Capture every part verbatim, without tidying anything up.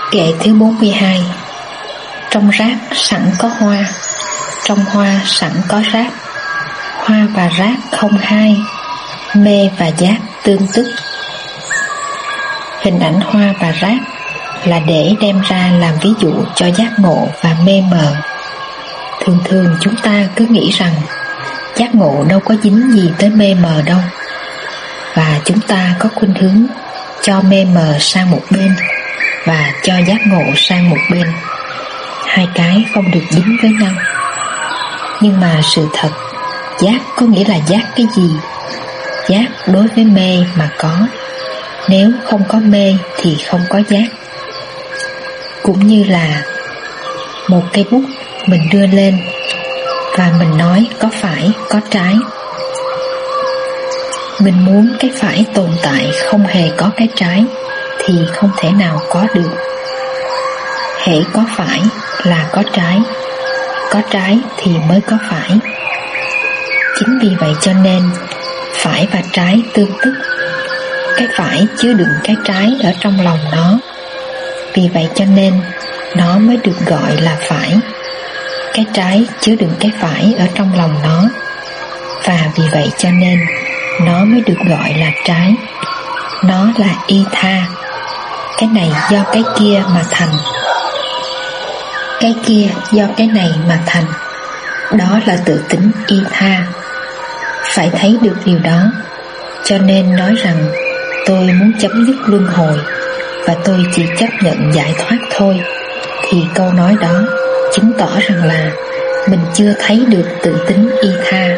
Kệ thứ bốn mươi hai. Trong rác sẵn có hoa, trong hoa sẵn có rác. Hoa và rác không hai, mê và giác tương tức. Hình ảnh hoa và rác là để đem ra làm ví dụ cho giác ngộ và mê mờ. Thường thường chúng ta cứ nghĩ rằng giác ngộ đâu có dính gì tới mê mờ đâu, và chúng ta có khuynh hướng cho mê mờ sang một bên và cho giác ngộ sang một bên. Hai cái không được dính với nhau. Nhưng mà sự thật, giác có nghĩa là giác cái gì? Giác đối với mê mà có. Nếu không có mê thì không có giác. Cũng như là một cây bút mình đưa lên và mình nói có phải, có trái. Mình muốn cái phải tồn tại không hề có cái trái thì không thể nào có được. Hễ có phải là có trái, có trái thì mới có phải. Chính vì vậy cho nên phải và trái tương tức. Cái phải chứa đựng cái trái ở trong lòng nó, vì vậy cho nên nó mới được gọi là phải. Cái trái chứa đựng cái phải ở trong lòng nó, và vì vậy cho nên nó mới được gọi là trái. Nó là y tha. Cái này do cái kia mà thành, cái kia do cái này mà thành. Đó là tự tính y tha. Phải thấy được điều đó, cho nên nói rằng tôi muốn chấm dứt luân hồi và tôi chỉ chấp nhận giải thoát thôi, thì câu nói đó chứng tỏ rằng là mình chưa thấy được tự tính y tha.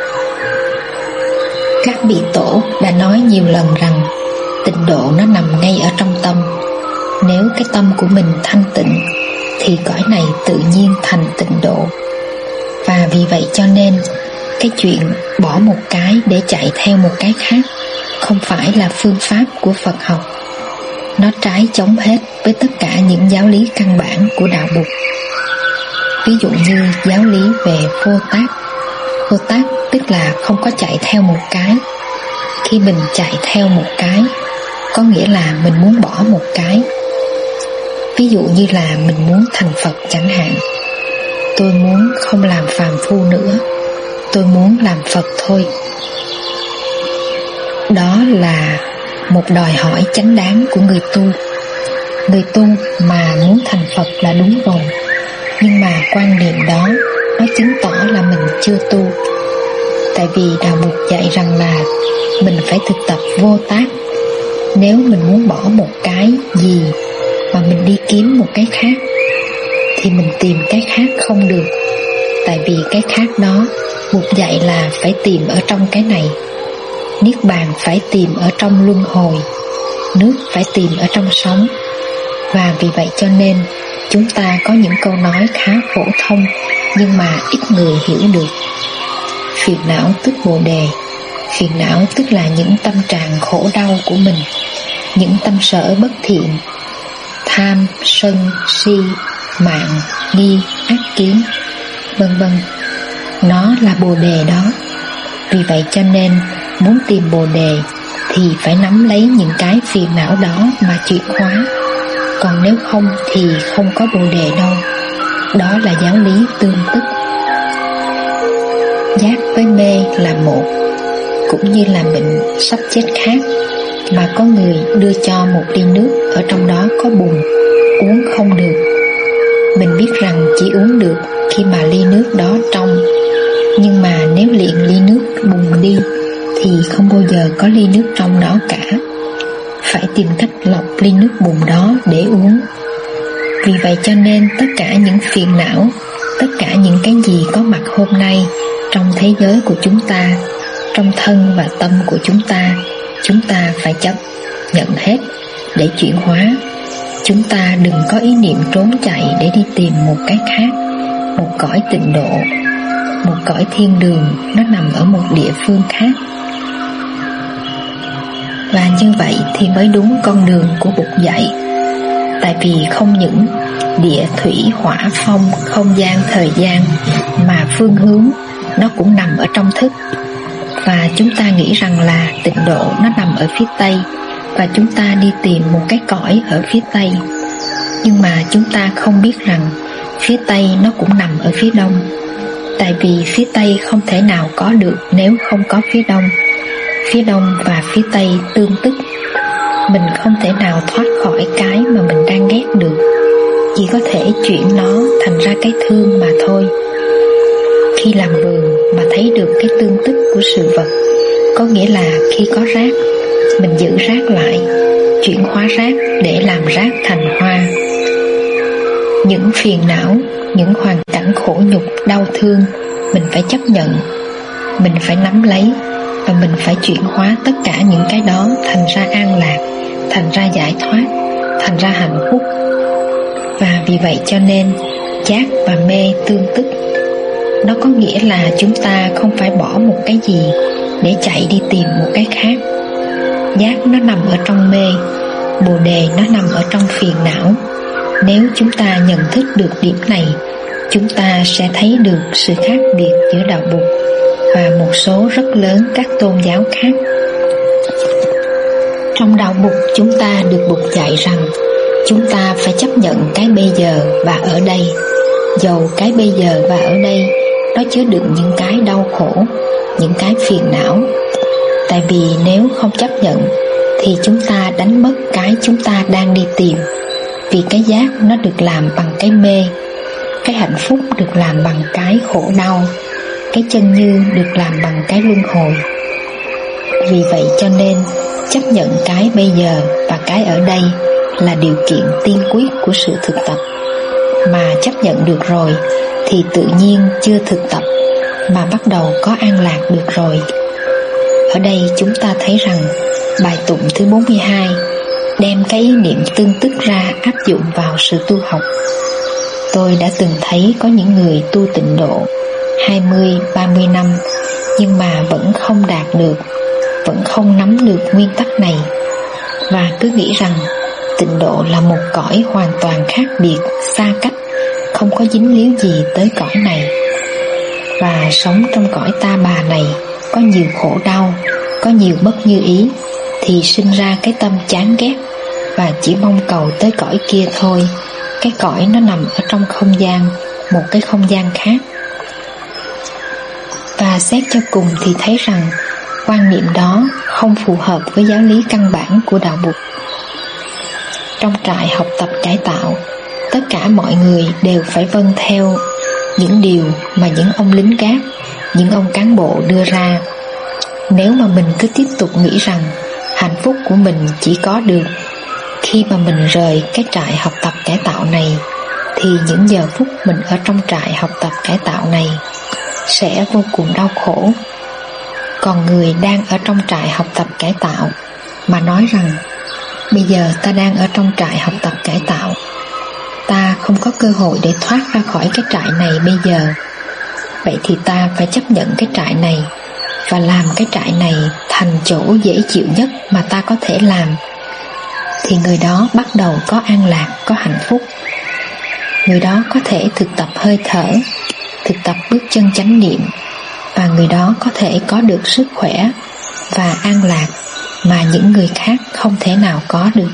Các vị tổ đã nói nhiều lần rằng tịnh độ nó nằm ngay ở trong tâm. Nếu cái tâm của mình thanh tịnh thì cõi này tự nhiên thành tịnh độ. Và vì vậy cho nên cái chuyện bỏ một cái để chạy theo một cái khác không phải là phương pháp của Phật học. Nó trái chống hết với tất cả những giáo lý căn bản của đạo Bụt. Ví dụ như giáo lý về vô tác. Vô tác tức là không có chạy theo một cái. Khi mình chạy theo một cái, có nghĩa là mình muốn bỏ một cái. Ví dụ như là mình muốn thành Phật chẳng hạn. Tôi muốn không làm phàm phu nữa, tôi muốn làm Phật thôi. Đó là một đòi hỏi chánh đáng của người tu. Người tu mà muốn thành Phật là đúng rồi, nhưng mà quan niệm đó nó chứng tỏ là mình chưa tu. Tại vì đạo Bụt dạy rằng là mình phải thực tập vô tác. Nếu mình muốn bỏ một cái gì mà mình đi kiếm một cái khác thì mình tìm cái khác không được. Tại vì cái khác đó Bụt dạy là phải tìm ở trong cái này. Niết bàn phải tìm ở trong luân hồi, nước phải tìm ở trong sóng. Và vì vậy cho nên chúng ta có những câu nói khá phổ thông nhưng mà ít người hiểu được. Phiền não tức bồ đề. Phiền não tức là những tâm trạng khổ đau của mình, những tâm sở bất thiện, tham, sân, si, mạng, nghi, ác kiến, vân vân. Nó là bồ đề đó. Vì vậy cho nên muốn tìm bồ đề thì phải nắm lấy những cái phiền não đó mà chuyển hóa. Còn nếu không thì không có bồ đề đâu. Đó là giáo lý tương tức. Giác với mê là một, cũng như là mình sắp chết khát mà có người đưa cho một ly nước, ở trong đó có bùn, uống không được. Mình biết rằng chỉ uống được khi mà ly nước đó trong, nhưng mà nếu liền ly nước bùn đi thì không bao giờ có ly nước trong đó cả. Phải tìm cách lọc ly nước bùn đó để uống. Vì vậy cho nên tất cả những phiền não, tất cả những cái gì có mặt hôm nay trong thế giới của chúng ta, trong thân và tâm của chúng ta, chúng ta phải chấp nhận hết để chuyển hóa. Chúng ta đừng có ý niệm trốn chạy để đi tìm một cái khác, một cõi tịnh độ, một cõi thiên đường, nó nằm ở một địa phương khác. Và như vậy thì mới đúng con đường của Bụt dạy. Tại vì không những địa thủy hỏa phong, không gian thời gian, mà phương hướng nó cũng nằm ở trong thức. Và chúng ta nghĩ rằng là tịnh độ nó nằm ở phía Tây, và chúng ta đi tìm một cái cõi ở phía Tây. Nhưng mà chúng ta không biết rằng phía Tây nó cũng nằm ở phía Đông. Tại vì phía Tây không thể nào có được nếu không có phía Đông. Phía Đông và phía Tây tương tức. Mình không thể nào thoát khỏi cái mà mình đang ghét được, chỉ có thể chuyển nó thành ra cái thương mà thôi. Khi làm vườn mà thấy được cái tương tức của sự vật, có nghĩa là khi có rác, mình giữ rác lại, chuyển hóa rác để làm rác thành hoa. Những phiền não, những hoàn cảnh khổ nhục, đau thương, mình phải chấp nhận, mình phải nắm lấy, và mình phải chuyển hóa tất cả những cái đó thành ra an lạc, thành ra giải thoát, thành ra hạnh phúc. Và vì vậy cho nên giác và mê tương tức. Nó có nghĩa là chúng ta không phải bỏ một cái gì để chạy đi tìm một cái khác. Giác nó nằm ở trong mê, bồ đề nó nằm ở trong phiền não. Nếu chúng ta nhận thức được điểm này, chúng ta sẽ thấy được sự khác biệt giữa đạo Bụt và một số rất lớn các tôn giáo khác. Trong đạo Bụt, chúng ta được Bụt dạy rằng chúng ta phải chấp nhận cái bây giờ và ở đây. Dầu cái bây giờ và ở đây nó chứa đựng những cái đau khổ, những cái phiền não. Tại vì nếu không chấp nhận thì chúng ta đánh mất cái chúng ta đang đi tìm. Vì cái giác nó được làm bằng cái mê, cái hạnh phúc được làm bằng cái khổ đau, cái chân như được làm bằng cái luân hồi. Vì vậy cho nên chấp nhận cái bây giờ và cái ở đây là điều kiện tiên quyết của sự thực tập. Mà chấp nhận được rồi thì tự nhiên chưa thực tập mà bắt đầu có an lạc được rồi. Ở đây chúng ta thấy rằng bài tụng thứ bốn mươi hai đem cái ý niệm tương tức ra áp dụng vào sự tu học. Tôi đã từng thấy có những người tu tịnh độ hai mươi, ba mươi năm nhưng mà vẫn không đạt được, vẫn không nắm được nguyên tắc này, và cứ nghĩ rằng tịnh độ là một cõi hoàn toàn khác biệt, xa cách, không có dính líu gì tới cõi này. Và sống trong cõi ta bà này có nhiều khổ đau, có nhiều bất như ý, thì sinh ra cái tâm chán ghét và chỉ mong cầu tới cõi kia thôi. Cái cõi nó nằm ở trong không gian, một cái không gian khác. Và xét cho cùng thì thấy rằng quan niệm đó không phù hợp với giáo lý căn bản của đạo Bụt. Trong trại học tập cải tạo, tất cả mọi người đều phải vâng theo những điều mà những ông lính gác, những ông cán bộ đưa ra. Nếu mà mình cứ tiếp tục nghĩ rằng hạnh phúc của mình chỉ có được khi mà mình rời cái trại học tập cải tạo này, thì những giờ phút mình ở trong trại học tập cải tạo này sẽ vô cùng đau khổ. Còn người đang ở trong trại học tập cải tạo mà nói rằng bây giờ ta đang ở trong trại học tập cải tạo, ta không có cơ hội để thoát ra khỏi cái trại này bây giờ, vậy thì ta phải chấp nhận cái trại này và làm cái trại này thành chỗ dễ chịu nhất mà ta có thể làm, thì người đó bắt đầu có an lạc, có hạnh phúc. Người đó có thể thực tập hơi thở, thực tập bước chân chánh niệm, và người đó có thể có được sức khỏe và an lạc mà những người khác không thể nào có được.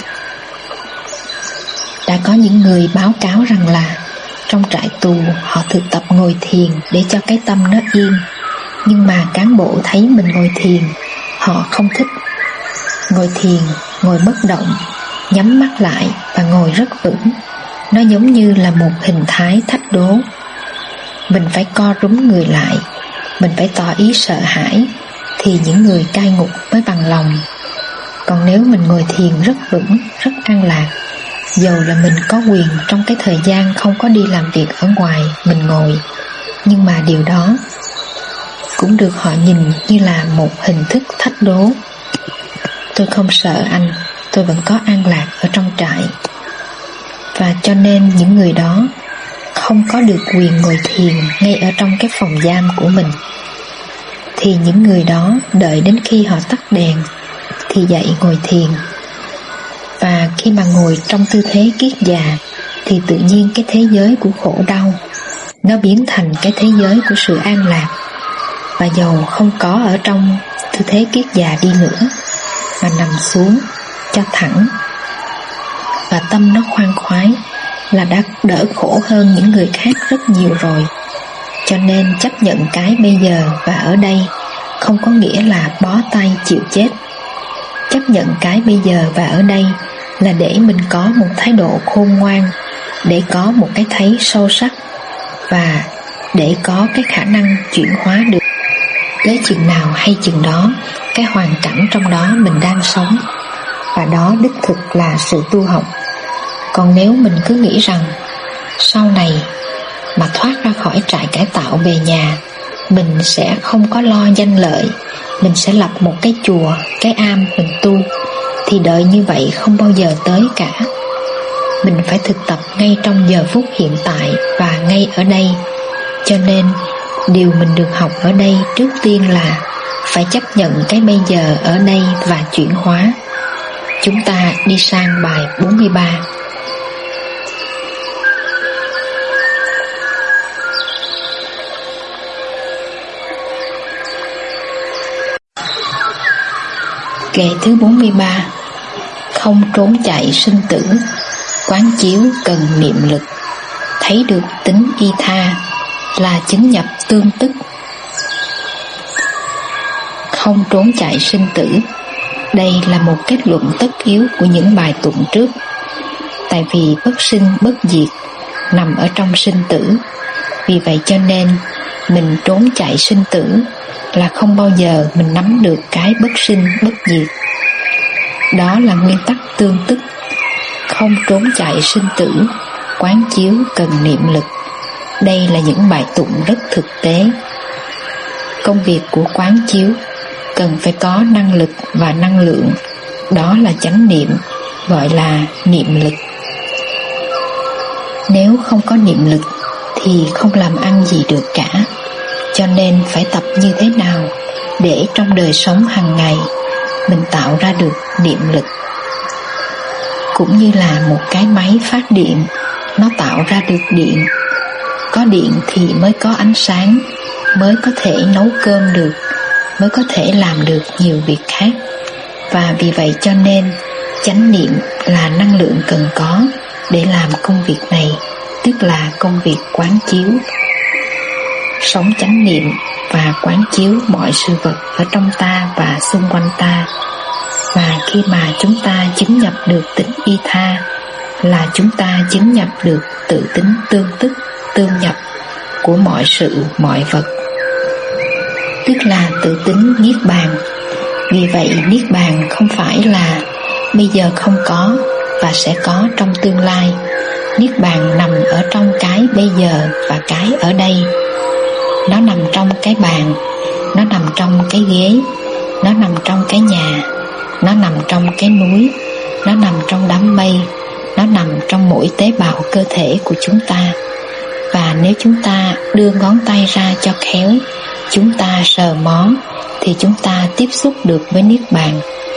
Đã có những người báo cáo rằng là trong trại tù họ thực tập ngồi thiền để cho cái tâm nó yên, nhưng mà cán bộ thấy mình ngồi thiền, họ không thích. Ngồi thiền, ngồi bất động, nhắm mắt lại và ngồi rất vững, nó giống như là một hình thái thách đố. Mình phải co rúm người lại, mình phải tỏ ý sợ hãi, thì những người cai ngục mới bằng lòng. Còn nếu mình ngồi thiền rất vững, rất an lạc, dầu là mình có quyền trong cái thời gian không có đi làm việc ở ngoài, mình ngồi, nhưng mà điều đó cũng được họ nhìn như là một hình thức thách đố. Tôi không sợ anh, tôi vẫn có an lạc ở trong trại. Và cho nên những người đó không có được quyền ngồi thiền ngay ở trong cái phòng giam của mình, thì những người đó đợi đến khi họ tắt đèn thì dậy ngồi thiền. Và khi mà ngồi trong tư thế kiết già thì tự nhiên cái thế giới của khổ đau nó biến thành cái thế giới của sự an lạc. Và dầu không có ở trong tư thế kiết già đi nữa, mà nằm xuống cho thẳng, và tâm nó khoan khoái là đã đỡ khổ hơn những người khác rất nhiều rồi. Cho nên chấp nhận cái bây giờ và ở đây không có nghĩa là bó tay chịu chết. Chấp nhận cái bây giờ và ở đây là để mình có một thái độ khôn ngoan, để có một cái thấy sâu sắc và để có cái khả năng chuyển hóa được. Tới chừng nào hay chừng đó cái hoàn cảnh trong đó mình đang sống, và đó đích thực là sự tu học. Còn nếu mình cứ nghĩ rằng sau này mà thoát ra khỏi trại cải tạo về nhà, mình sẽ không có lo danh lợi, mình sẽ lập một cái chùa, cái am mình tu, thì đợi như vậy không bao giờ tới cả. Mình phải thực tập ngay trong giờ phút hiện tại và ngay ở đây. Cho nên điều mình được học ở đây trước tiên là phải chấp nhận cái bây giờ ở đây và chuyển hóa. Chúng ta đi sang bài bốn mươi ba. Kệ thứ bốn mươi ba. Không trốn chạy sinh tử, quán chiếu cần niệm lực, thấy được tính y tha là chứng nhập tương tức. Không trốn chạy sinh tử, đây là một kết luận tất yếu của những bài tụng trước. Tại vì bất sinh bất diệt nằm ở trong sinh tử, vì vậy cho nên mình trốn chạy sinh tử là không bao giờ mình nắm được cái bất sinh bất diệt. Đó là nguyên tắc tương tức. Không trốn chạy sinh tử, quán chiếu cần niệm lực. Đây là những bài tụng rất thực tế. Công việc của quán chiếu cần phải có năng lực và năng lượng. Đó là chánh niệm, gọi là niệm lực. Nếu không có niệm lực thì không làm ăn gì được cả. Cho nên phải tập như thế nào để trong đời sống hàng ngày mình tạo ra được niệm lực. Cũng như là một cái máy phát điện, nó tạo ra được điện. Có điện thì mới có ánh sáng, mới có thể nấu cơm được, mới có thể làm được nhiều việc khác. Và vì vậy cho nên chánh niệm là năng lượng cần có để làm công việc này, tức là công việc quán chiếu. Sống chánh niệm và quán chiếu mọi sự vật ở trong ta và xung quanh ta. Và khi mà chúng ta chứng nhập được tính y tha là chúng ta chứng nhập được tự tính tương tức, tương nhập của mọi sự, mọi vật, tức là tự tính niết bàn. Vì vậy niết bàn không phải là bây giờ không có và sẽ có trong tương lai. Niết bàn nằm ở trong cái bây giờ và cái ở đây. Nó nằm trong cái bàn, nó nằm trong cái ghế, nó nằm trong cái nhà, nó nằm trong cái núi, nó nằm trong đám mây, nó nằm trong mỗi tế bào cơ thể của chúng ta. Và nếu chúng ta đưa ngón tay ra cho khéo, chúng ta sờ mó, thì chúng ta tiếp xúc được với niết bàn.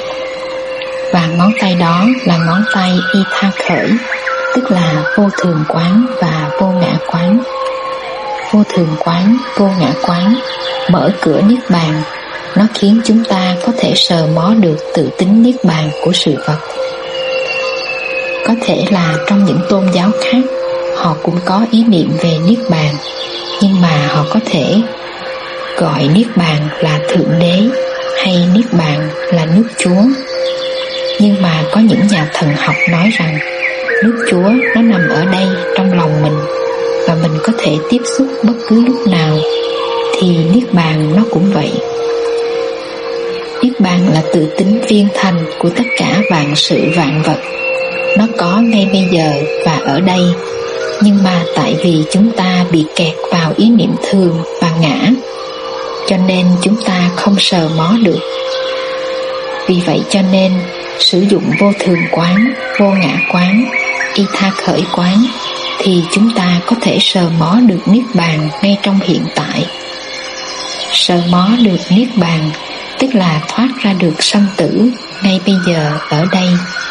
Và ngón tay đó là ngón tay y tha khởi, tức là vô thường quán và vô ngã quán. Vô thường quán, vô ngã quán mở cửa niết bàn. Nó khiến chúng ta có thể sờ mó được tự tính niết bàn của sự vật. Có thể là trong những tôn giáo khác họ cũng có ý niệm về niết bàn, nhưng mà họ có thể gọi niết bàn là thượng đế hay niết bàn là nước Chúa. Nhưng mà có những nhà thần học nói rằng nước Chúa nó nằm ở đây trong lòng mình và mình có thể tiếp xúc bất cứ lúc nào, thì niết bàn nó cũng vậy. Niết bàn là tự tính viên thành của tất cả vạn sự vạn vật. Nó có ngay bây giờ và ở đây. Nhưng mà tại vì chúng ta bị kẹt vào ý niệm thường và ngã, cho nên chúng ta không sờ mó được. Vì vậy cho nên sử dụng vô thường quán, vô ngã quán, y tha khởi quán, thì chúng ta có thể sờ mó được niết bàn ngay trong hiện tại. Sờ mó được niết bàn tức là thoát ra được sanh tử ngay bây giờ ở đây.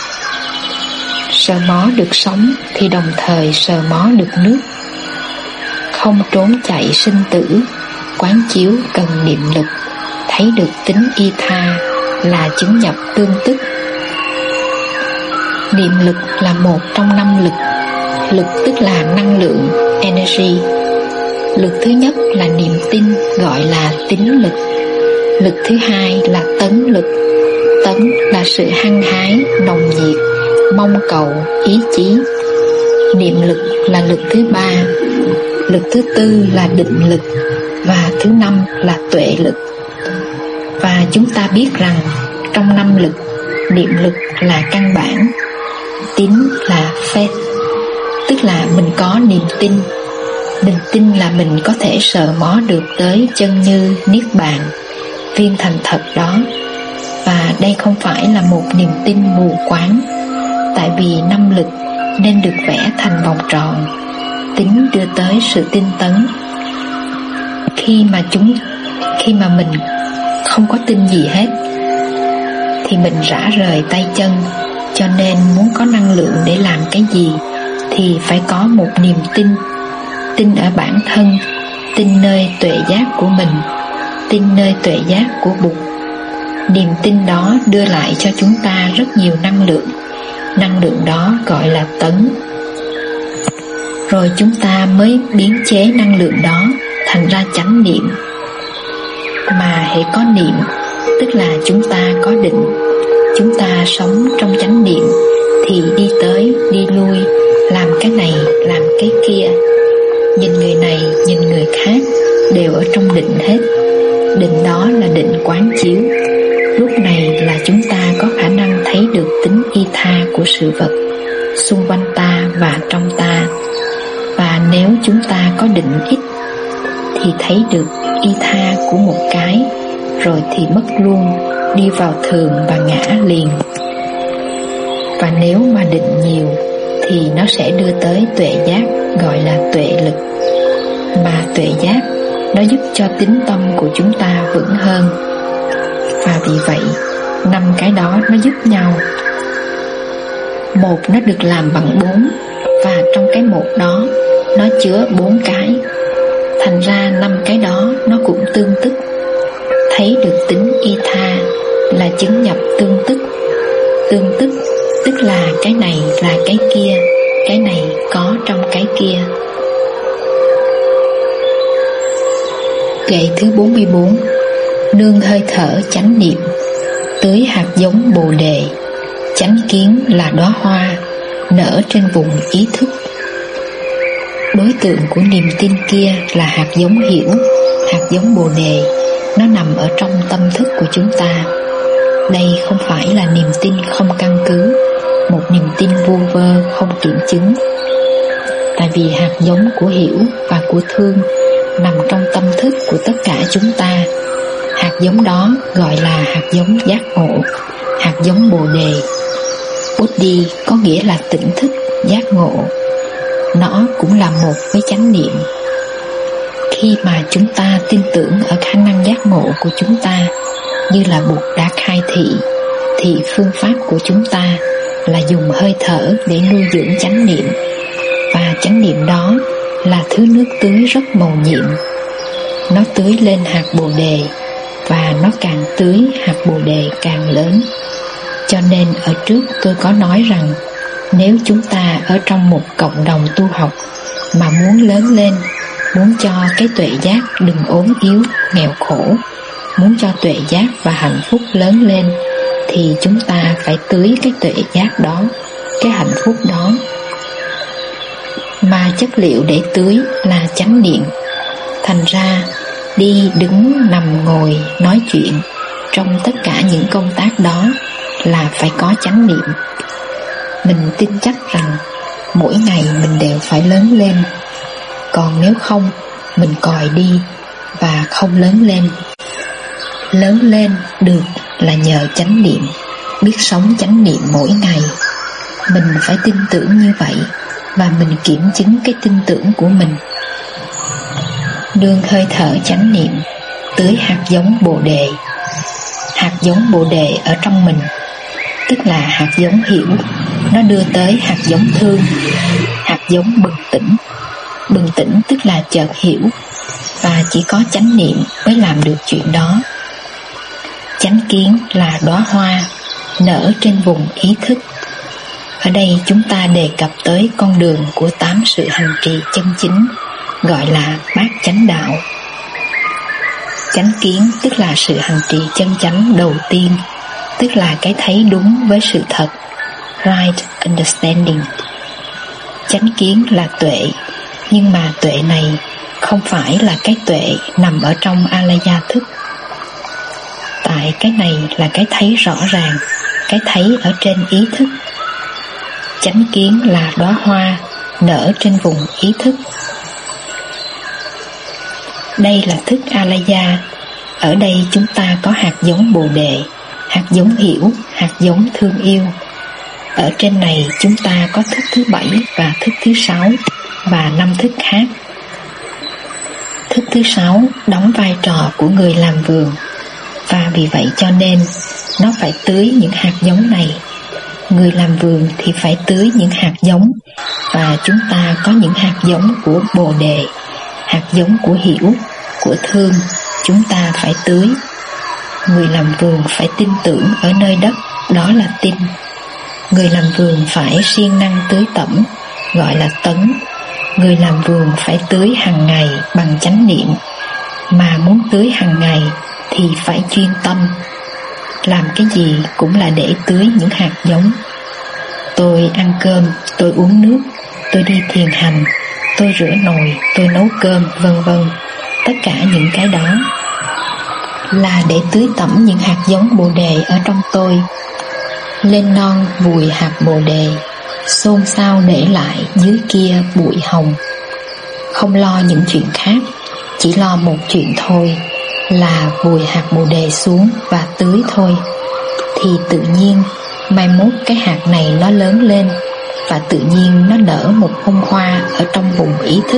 Sờ mó được sống thì đồng thời sờ mó được nước. Không trốn chạy sinh tử, quán chiếu cần niệm lực, thấy được tính y tha là chứng nhập tương tức. Niệm lực là một trong năm lực. Lực tức là năng lượng, energy. Lực thứ nhất là niềm tin, gọi là tín lực. Lực thứ hai là tấn lực. Tấn là sự hăng hái, nồng nhiệt, mong cầu, ý chí. Niệm lực là lực thứ ba. Lực thứ tư là định lực. Và thứ năm là tuệ lực. Và chúng ta biết rằng trong năm lực, niệm lực là căn bản, tín là faith, tức là mình có niềm tin. Niềm tin là mình có thể sờ mó được tới chân như niết bàn, viên thành thật đó. Và đây không phải là một niềm tin mù quáng, tại vì năm lực nên được vẽ thành vòng tròn, tín đưa tới sự tinh tấn. Khi mà chúng khi mà mình không có tin gì hết thì mình rã rời tay chân. Cho nên muốn có năng lượng để làm cái gì thì phải có một niềm tin. Tin ở bản thân, tin nơi tuệ giác của mình, tin nơi tuệ giác của Bụt. Niềm tin đó đưa lại cho chúng ta rất nhiều năng lượng. Năng lượng đó gọi là tấn. Rồi chúng ta mới biến chế năng lượng đó thành ra chánh niệm. Mà hễ có niệm, tức là chúng ta có định. Chúng ta sống trong chánh niệm thì đi tới, đi lui, làm cái này, làm cái kia, nhìn người này, nhìn người khác, đều ở trong định hết. Định đó là định quán chiếu. Lúc này là chúng ta có khả năng thấy được tính y tha của sự vật xung quanh ta và trong ta. Và nếu chúng ta có định ít thì thấy được y tha của một cái, rồi thì mất luôn, đi vào thường và ngã liền. Và nếu mà định nhiều thì nó sẽ đưa tới tuệ giác, gọi là tuệ lực. Mà tuệ giác nó giúp cho tính tâm của chúng ta vững hơn. Và vì vậy năm cái đó nó giúp nhau. Một nó được làm bằng bốn, và trong cái một đó nó chứa bốn cái. Thành ra năm cái đó nó cũng tương tức. Thấy được tính y tha là chứng nhập tương tức. Tương tức tức là cái này là cái kia, cái này có trong cái kia. Gậy thứ bốn mươi bốn. Nương hơi thở chánh niệm, tưới hạt giống bồ đề. Chánh kiến là đóa hoa nở trên vùng ý thức. Đối tượng của niềm tin kia là hạt giống hiểu, hạt giống bồ đề. Nó nằm ở trong tâm thức của chúng ta. Đây không phải là niềm tin không căn cứ, một niềm tin vu vơ không kiểm chứng. Tại vì hạt giống của hiểu và của thương nằm trong tâm thức của tất cả chúng ta. Hạt giống đó gọi là hạt giống giác ngộ, hạt giống bồ đề. Buddhi có nghĩa là tỉnh thức, giác ngộ. Nó cũng là một với chánh niệm. Khi mà chúng ta tin tưởng ở khả năng giác ngộ của chúng ta, như là Bụt đã khai thị, thì phương pháp của chúng ta là dùng hơi thở để nuôi dưỡng chánh niệm. Và chánh niệm đó là thứ nước tưới rất mầu nhiệm. Nó tưới lên hạt bồ đề, và nó càng tưới hạt bồ đề càng lớn. Cho nên ở trước tôi có nói rằng nếu chúng ta ở trong một cộng đồng tu học mà muốn lớn lên, muốn cho cái tuệ giác đừng ốm yếu, nghèo khổ, muốn cho tuệ giác và hạnh phúc lớn lên, thì chúng ta phải tưới cái tuệ giác đó, cái hạnh phúc đó. Mà chất liệu để tưới là chánh niệm. Thành ra đi, đứng, nằm, ngồi, nói chuyện, trong tất cả những công tác đó là phải có chánh niệm. Mình tin chắc rằng mỗi ngày mình đều phải lớn lên. Còn nếu không, mình còi đi và không lớn lên. Lớn lên được là nhờ chánh niệm, biết sống chánh niệm mỗi ngày. Mình phải tin tưởng như vậy, và mình kiểm chứng cái tin tưởng của mình. Nương hơi thở chánh niệm, tưới hạt giống bồ đề. Hạt giống bồ đề ở trong mình, tức là hạt giống hiểu. Nó đưa tới hạt giống thương, hạt giống bừng tỉnh. Bừng tỉnh tức là chợt hiểu, và chỉ có chánh niệm mới làm được chuyện đó. Chánh kiến là đóa hoa nở trên vùng ý thức. Ở đây chúng ta đề cập tới con đường của tám sự hành trì chân chính, gọi là bát chánh đạo. Chánh kiến tức là sự hành trì chân chánh đầu tiên, tức là cái thấy đúng với sự thật, right understanding. Chánh kiến là tuệ, nhưng mà tuệ này không phải là cái tuệ nằm ở trong alaya thức. Tại cái này là cái thấy rõ ràng, cái thấy ở trên ý thức. Chánh kiến là đóa hoa nở trên vùng ý thức. Đây là thức alaya. Ở đây chúng ta có hạt giống bồ đề, hạt giống hiểu, hạt giống thương yêu. Ở trên này chúng ta có thức thứ bảy và thức thứ sáu và năm thức khác. Thức thứ sáu đóng vai trò của người làm vườn, và vì vậy cho nên nó phải tưới những hạt giống này. Người làm vườn thì phải tưới những hạt giống, và chúng ta có những hạt giống của bồ đề, hạt giống của hiểu, của thương, chúng ta phải tưới. Người làm vườn phải tin tưởng ở nơi đất, đó là tin. Người làm vườn phải siêng năng tưới tẩm, gọi là tấn. Người làm vườn phải tưới hàng ngày bằng chánh niệm, mà muốn tưới hàng ngày thì phải chuyên tâm. Làm cái gì cũng là để tưới những hạt giống. Tôi ăn cơm, tôi uống nước, tôi đi thiền hành, tôi rửa nồi, tôi nấu cơm, vân vân. Tất cả những cái đó là để tưới tẩm những hạt giống bồ đề ở trong tôi. Lên non vùi hạt bồ đề, xôn xao để lại dưới kia bụi hồng. Không lo những chuyện khác, chỉ lo một chuyện thôi, là vùi hạt bồ đề xuống và tưới thôi. Thì tự nhiên mai mốt cái hạt này nó lớn lên, và tự nhiên nó nở một bông hoa ở trong vùng ý thức.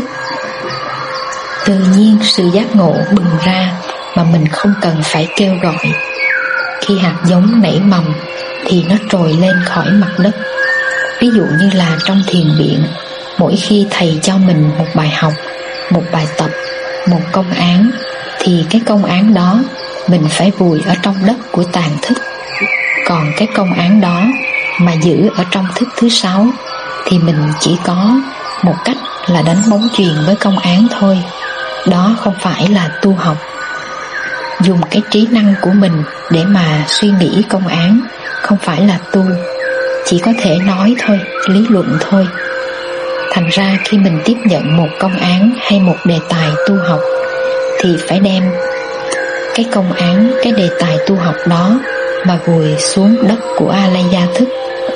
Tự nhiên sự giác ngộ bừng ra mà mình không cần phải kêu gọi. Khi hạt giống nảy mầm thì nó trồi lên khỏi mặt đất. Ví dụ như là trong thiền viện, mỗi khi thầy cho mình một bài học, một bài tập, một công án, thì cái công án đó mình phải vùi ở trong đất của tàn thức. Còn cái công án đó mà giữ ở trong thức thứ sáu thì mình chỉ có một cách là đánh bóng chuyền với công án thôi. Đó không phải là tu học. Dùng cái trí năng của mình để mà suy nghĩ công án không phải là tu, chỉ có thể nói thôi, lý luận thôi. Thành ra khi mình tiếp nhận một công án hay một đề tài tu học thì phải đem cái công án, cái đề tài tu học đó mà vùi xuống đất của alaya thức.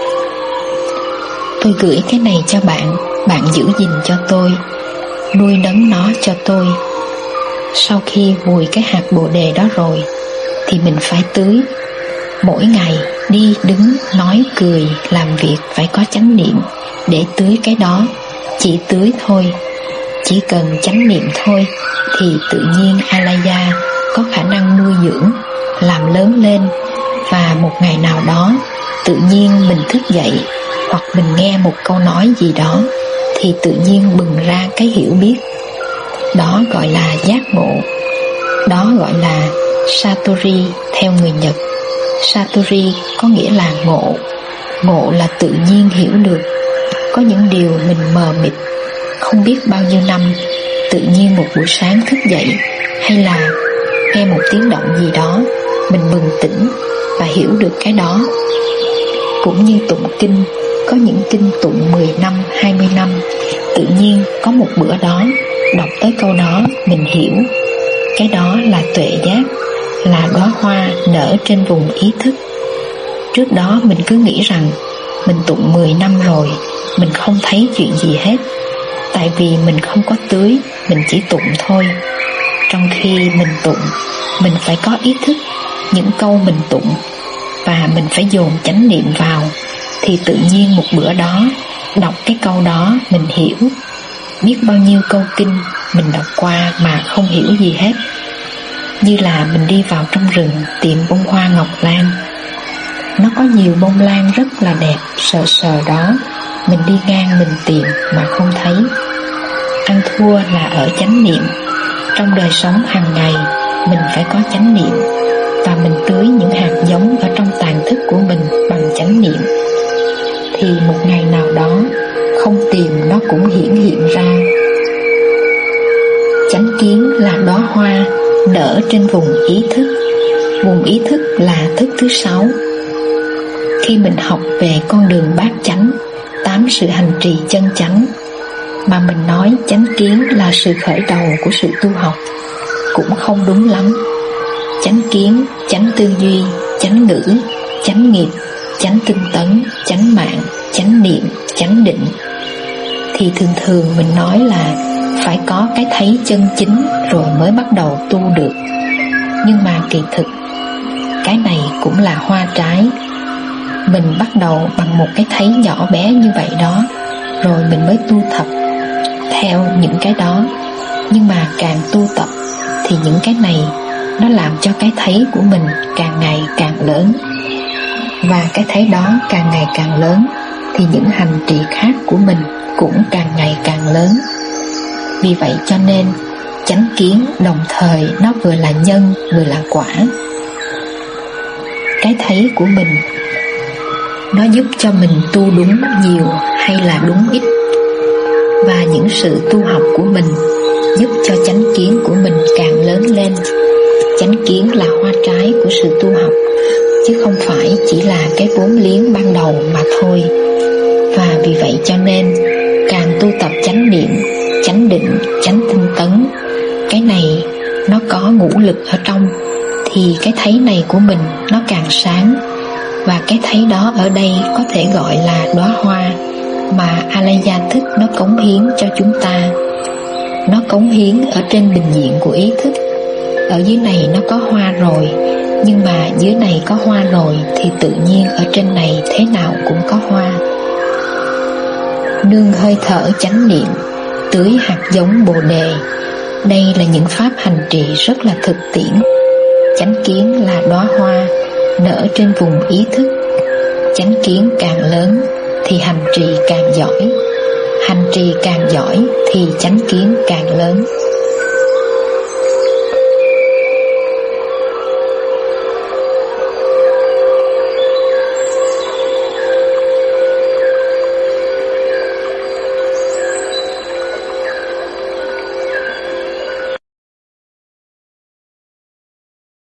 Tôi gửi cái này cho bạn, bạn giữ gìn cho tôi, nuôi nấng nó cho tôi. Sau khi vùi cái hạt bồ đề đó rồi thì mình phải tưới. Mỗi ngày đi đứng nói cười làm việc phải có chánh niệm để tưới cái đó. Chỉ tưới thôi, chỉ cần chánh niệm thôi thì tự nhiên alaya có khả năng nuôi dưỡng, làm lớn lên. Và một ngày nào đó tự nhiên mình thức dậy, hoặc mình nghe một câu nói gì đó thì tự nhiên bừng ra cái hiểu biết. Đó gọi là giác ngộ. Đó gọi là Satori theo người Nhật. Satori có nghĩa là ngộ. Ngộ là tự nhiên hiểu được. Có những điều mình mờ mịt, không biết bao nhiêu năm, tự nhiên một buổi sáng thức dậy, hay là nghe một tiếng động gì đó, mình bừng tỉnh và hiểu được cái đó. Cũng như tụng kinh, có những kinh tụng mười năm, hai mươi năm, tự nhiên có một bữa đó đọc tới câu đó mình hiểu. Cái đó là tuệ giác, là đóa hoa nở trên vùng ý thức. Trước đó mình cứ nghĩ rằng mình tụng mười năm rồi, mình không thấy chuyện gì hết, tại vì mình không có tưới, mình chỉ tụng thôi. Trong khi mình tụng, mình phải có ý thức những câu mình tụng, và mình phải dồn chánh niệm vào, thì tự nhiên một bữa đó đọc cái câu đó mình hiểu. Biết bao nhiêu câu kinh mình đọc qua mà không hiểu gì hết. Như là mình đi vào trong rừng tìm bông hoa ngọc lan. Nó có nhiều bông lan rất là đẹp, sờ sờ đó, mình đi ngang mình tìm mà không thấy. Ăn thua là ở chánh niệm. Trong đời sống hàng ngày mình phải có chánh niệm, và mình tưới những hạt giống ở trong tàn thức của mình bằng chánh niệm. thì một ngày nào đó không tìm nó cũng hiển hiện ra. Chánh kiến là đóa hoa nở trên vùng ý thức. Vùng ý thức là thức thứ sáu. Khi mình học về con đường bát chánh, tám sự hành trì chân chánh, mà mình nói chánh kiến là sự khởi đầu của sự tu học cũng không đúng lắm. Chánh kiến, chánh tư duy, chánh ngữ, chánh nghiệp, chánh tinh tấn, chánh mạng, chánh niệm, chánh định, thì thường thường mình nói là phải có cái thấy chân chính rồi mới bắt đầu tu được. Nhưng mà kỳ thực cái này cũng là hoa trái. Mình bắt đầu bằng một cái thấy nhỏ bé như vậy đó, rồi mình mới tu tập theo những cái đó. Nhưng mà càng tu tập thì những cái này nó làm cho cái thấy của mình càng ngày càng lớn. Và cái thấy đó càng ngày càng lớn thì những hành trì khác của mình cũng càng ngày càng lớn. Vì vậy cho nên chánh kiến đồng thời nó vừa là nhân vừa là quả. Cái thấy của mình nó giúp cho mình tu đúng nhiều hay là đúng ít. Và những sự tu học của mình giúp cho chánh kiến của mình càng lớn lên. Chánh kiến là hoa trái của sự tu học, chứ không phải chỉ là cái vốn liếng ban đầu mà thôi. Và vì vậy cho nên càng tu tập chánh niệm, chánh định, chánh tinh tấn, cái này nó có ngũ lực ở trong, thì cái thấy này của mình nó càng sáng. Và cái thấy đó ở đây có thể gọi là đóa hoa mà Alaya thức nó cống hiến cho chúng ta. Nó cống hiến ở trên bình diện của ý thức. Ở dưới này nó có hoa rồi, nhưng mà dưới này có hoa rồi thì tự nhiên ở trên này thế nào cũng có hoa. Nương hơi thở chánh niệm, tưới hạt giống bồ đề. Đây là những pháp hành trì rất là thực tiễn. Chánh kiến là đóa hoa nở trên vùng ý thức. Chánh kiến càng lớn thì hành trì càng giỏi. Hành trì càng giỏi thì chánh kiến càng lớn.